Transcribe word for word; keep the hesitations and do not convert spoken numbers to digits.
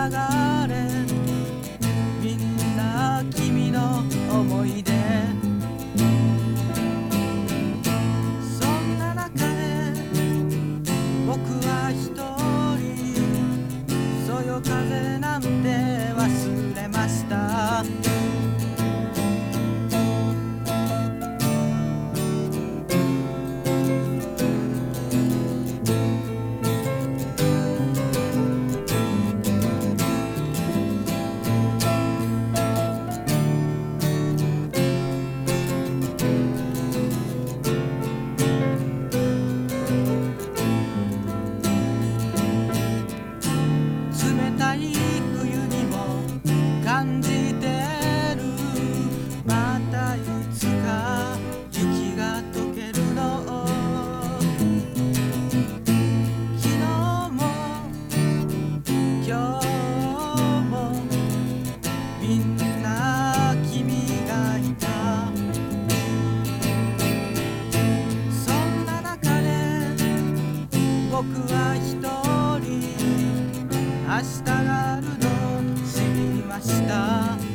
がれみんな君の思い出そんな中で僕は一人そよ風なんて忘れました冷たい冬にも感じてるまたいつか雪が溶けるの昨日も今日もみんな君がいたそんな中で僕は一人明日があるの知りました